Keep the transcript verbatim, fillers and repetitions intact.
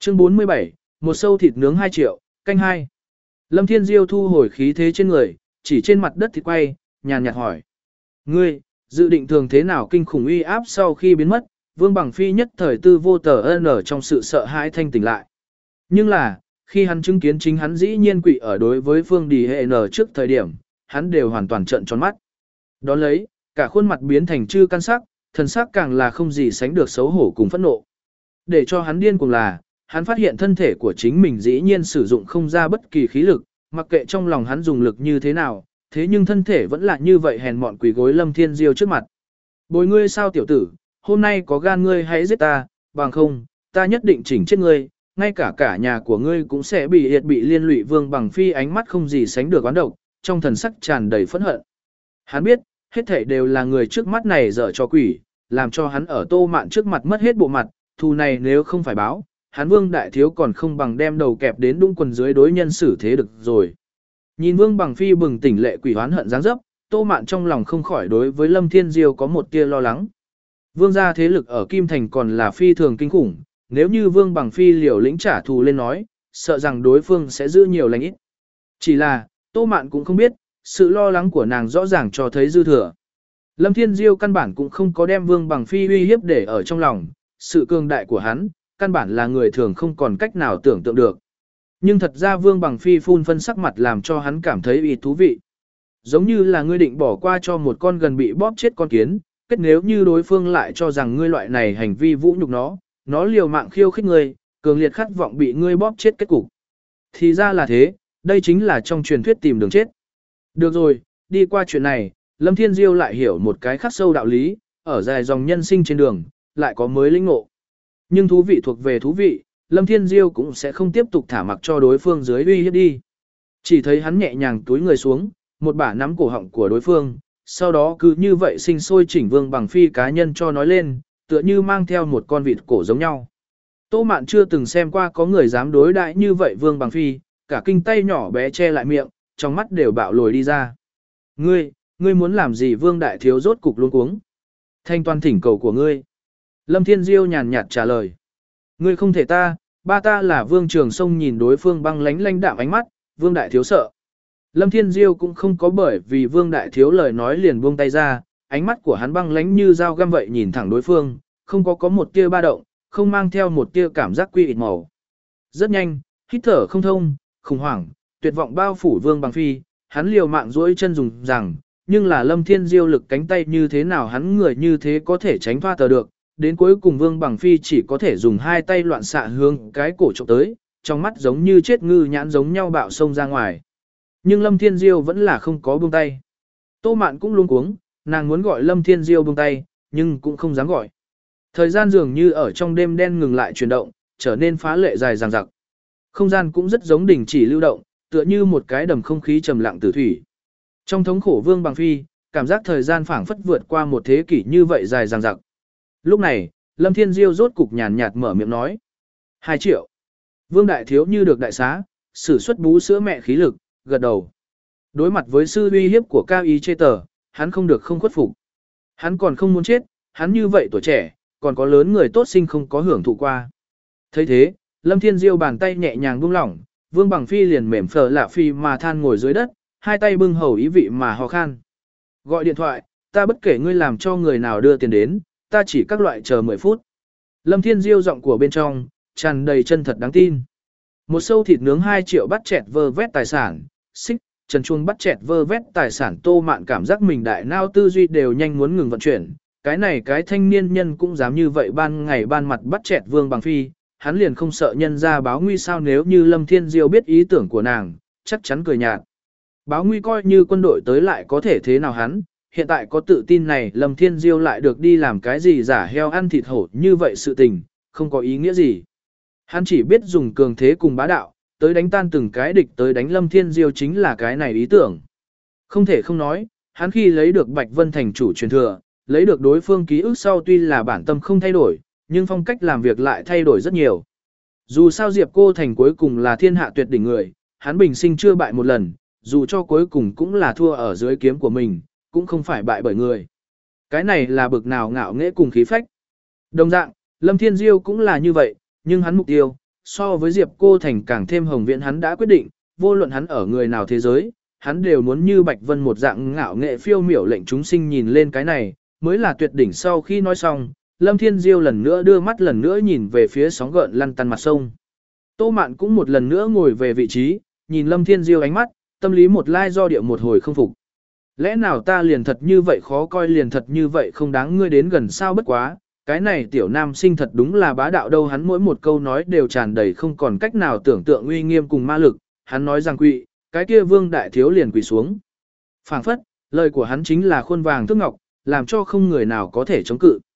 Chương bốn mươi bảy, một sâu thịt nướng hai triệu, canh hai. Lâm Thiên Diêu thu hồi khí thế trên người, chỉ trên mặt đất thì quay, nhàn nhạt hỏi. Ngươi, dự định thường thế nào kinh khủng uy áp sau khi biến mất, Vương Bằng Phi nhất thời tư vô tờ ân ở trong sự sợ hãi thanh tỉnh lại. Nhưng là, khi hắn chứng kiến chính hắn dĩ nhiên quỵ ở đối với Phương Đi Hệ Nở trước thời điểm, hắn đều hoàn toàn trợn tròn mắt. Đón lấy, cả khuôn mặt biến thành chư căn sắc, thần sắc càng là không gì sánh được xấu hổ cùng phẫn nộ. Để cho hắn điên cuồng là, hắn phát hiện thân thể của chính mình dĩ nhiên sử dụng không ra bất kỳ khí lực, mặc kệ trong lòng hắn dùng lực như thế nào, thế nhưng thân thể vẫn là như vậy hèn mọn quỳ gối Lâm Thiên Diêu trước mặt. Bồi ngươi sao tiểu tử, hôm nay có gan ngươi hãy giết ta, bằng không, ta nhất định chỉnh chết ngươi, ngay cả cả nhà của ngươi cũng sẽ bị hiệt bị liên lụy. Vương Bằng Phi ánh mắt không gì sánh được oán độc, trong thần sắc tràn đầy phẫn hận. Hắn biết, hết thảy đều là người trước mắt này dở cho quỷ, làm cho hắn ở Tô Mạn trước mặt mất hết bộ mặt, thù này nếu không phải báo, hắn Vương đại thiếu còn không bằng đem đầu kẹp đến đũng quần dưới đối nhân xử thế được rồi. Nhìn Vương Bằng Phi bừng tỉnh lệ quỷ hoán hận dáng dấp, Tô Mạn trong lòng không khỏi đối với Lâm Thiên Diêu có một tia lo lắng. Vương gia thế lực ở Kim Thành còn là phi thường kinh khủng, nếu như Vương Bằng Phi liều lĩnh trả thù lên nói, sợ rằng đối phương sẽ giữ nhiều lành ít. Chỉ là, Tô Mạn cũng không biết, sự lo lắng của nàng rõ ràng cho thấy dư thừa. Lâm Thiên Diêu căn bản cũng không có đem Vương Bằng Phi uy hiếp để ở trong lòng, sự cường đại của hắn, căn bản là người thường không còn cách nào tưởng tượng được. Nhưng thật ra Vương Bằng Phi phun phân sắc mặt làm cho hắn cảm thấy ý thú vị. Giống như là ngươi định bỏ qua cho một con gần bị bóp chết con kiến, kết nếu như đối phương lại cho rằng ngươi loại này hành vi vũ nhục nó, nó liều mạng khiêu khích ngươi, cường liệt khát vọng bị ngươi bóp chết kết cục. Thì ra là thế, đây chính là trong truyền thuyết tìm đường chết. Được rồi, đi qua chuyện này, Lâm Thiên Diêu lại hiểu một cái khắc sâu đạo lý, ở dài dòng nhân sinh trên đường, lại có mới lĩnh ngộ. Nhưng thú vị thuộc về thú vị, Lâm Thiên Diêu cũng sẽ không tiếp tục thả mặc cho đối phương dưới uy hiếp đi. Chỉ thấy hắn nhẹ nhàng túi người xuống, một bả nắm cổ họng của đối phương, sau đó cứ như vậy sinh sôi chỉnh Vương Bằng Phi cá nhân cho nói lên, tựa như mang theo một con vịt cổ giống nhau. Tô Mạn chưa từng xem qua có người dám đối đãi như vậy Vương Bằng Phi, cả kinh tay nhỏ bé che lại miệng, trong mắt đều bạo lồi đi ra. Ngươi, ngươi muốn làm gì? Vương đại thiếu rốt cục luống cuống. Thanh toàn thỉnh cầu của ngươi. Lâm Thiên Diêu nhàn nhạt trả lời. Ngươi không thể ta, ba ta là Vương Trường Sông. Nhìn đối phương băng lánh lánh đạm ánh mắt, Vương đại thiếu sợ. Lâm Thiên Diêu cũng không có bởi vì Vương đại thiếu lời nói liền buông tay ra, ánh mắt của hắn băng lánh như dao găm vậy nhìn thẳng đối phương, không có có một tia ba động, không mang theo một tia cảm giác quy ịt màu. Rất nhanh, hít thở không thông, khủng hoảng, tuyệt vọng bao phủ Vương Bằng Phi, hắn liều mạng duỗi chân dùng rằng, nhưng là Lâm Thiên Diêu lực cánh tay như thế nào hắn người như thế có thể tránh thoát tờ được, đến cuối cùng Vương Bằng Phi chỉ có thể dùng hai tay loạn xạ hướng cái cổ trộm tới, trong mắt giống như chết ngư nhãn giống nhau bạo sông ra ngoài. Nhưng Lâm Thiên Diêu vẫn là không có buông tay. Tô Mạn cũng luống cuống, nàng muốn gọi Lâm Thiên Diêu buông tay, nhưng cũng không dám gọi. Thời gian dường như ở trong đêm đen ngừng lại chuyển động, trở nên phá lệ dài dằng dặc. Không gian cũng rất giống đình chỉ lưu động, tựa như một cái đầm không khí trầm lặng tử thủy. Trong thống khổ Vương Bằng Phi, cảm giác thời gian phảng phất vượt qua một thế kỷ như vậy dài dằng dặc. Lúc này, Lâm Thiên Diêu rốt cục nhàn nhạt mở miệng nói. Hai triệu. Vương đại thiếu như được đại xá, sử xuất bú sữa mẹ khí lực, gật đầu. Đối mặt với sự uy hiếp của Cao Y Chê Tờ, hắn không được không khuất phục. Hắn còn không muốn chết, hắn như vậy tuổi trẻ, còn có lớn người tốt sinh không có hưởng thụ qua. Thấy thế, Lâm Thiên Diêu bàn tay nhẹ nhàng buông lỏng, Vương Bằng Phi liền mềm phở lạ phi mà than ngồi dưới đất, hai tay bưng hầu ý vị mà ho khan. Gọi điện thoại, ta bất kể ngươi làm cho người nào đưa tiền đến, ta chỉ các loại chờ mười phút. Lâm Thiên Diêu giọng của bên trong, tràn đầy chân thật đáng tin. Một sâu thịt nướng hai triệu bắt chẹt vơ vét tài sản, xích, trần chuông bắt chẹt vơ vét tài sản. Tô Mạn cảm giác mình đại nao tư duy đều nhanh muốn ngừng vận chuyển. Cái này cái thanh niên nhân cũng dám như vậy ban ngày ban mặt bắt chẹt Vương Bằng Phi, hắn liền không sợ nhân ra báo nguy sao? Nếu như Lâm Thiên Diêu biết ý tưởng của nàng, chắc chắn cười nhạt. Báo nguy coi như quân đội tới lại có thể thế nào hắn, hiện tại có tự tin này Lâm Thiên Diêu lại được đi làm cái gì giả heo ăn thịt hổ như vậy sự tình, không có ý nghĩa gì. Hắn chỉ biết dùng cường thế cùng bá đạo, tới đánh tan từng cái địch tới đánh Lâm Thiên Diêu chính là cái này ý tưởng. Không thể không nói, hắn khi lấy được Bạch Vân thành chủ truyền thừa, lấy được đối phương ký ức sau tuy là bản tâm không thay đổi, nhưng phong cách làm việc lại thay đổi rất nhiều. Dù sao Diệp Cô Thành cuối cùng là thiên hạ tuyệt đỉnh người, hắn bình sinh chưa bại một lần, dù cho cuối cùng cũng là thua ở dưới kiếm của mình, cũng không phải bại bởi người. Cái này là bực nào ngạo nghễ cùng khí phách. Đồng dạng, Lâm Thiên Diêu cũng là như vậy, nhưng hắn mục tiêu, so với Diệp Cô Thành càng thêm hồng viễn hắn đã quyết định, vô luận hắn ở người nào thế giới, hắn đều muốn như Bạch Vân một dạng ngạo nghệ phiêu miểu lệnh chúng sinh nhìn lên cái này, mới là tuyệt đỉnh. Sau khi nói xong, Lâm Thiên Diêu lần nữa đưa mắt lần nữa nhìn về phía sóng gợn lăn tăn mặt sông. Tô Mạn cũng một lần nữa ngồi về vị trí, nhìn Lâm Thiên Diêu ánh mắt, tâm lý một lai do địa một hồi không phục. Lẽ nào ta liền thật như vậy khó coi, liền thật như vậy không đáng ngươi đến gần sao? Bất quá, cái này tiểu nam sinh thật đúng là bá đạo đâu, hắn mỗi một câu nói đều tràn đầy không còn cách nào tưởng tượng uy nghiêm cùng ma lực, hắn nói rằng quỵ, cái kia Vương đại thiếu liền quỳ xuống. Phảng phất, lời của hắn chính là khuôn vàng thước ngọc, làm cho không người nào có thể chống cự.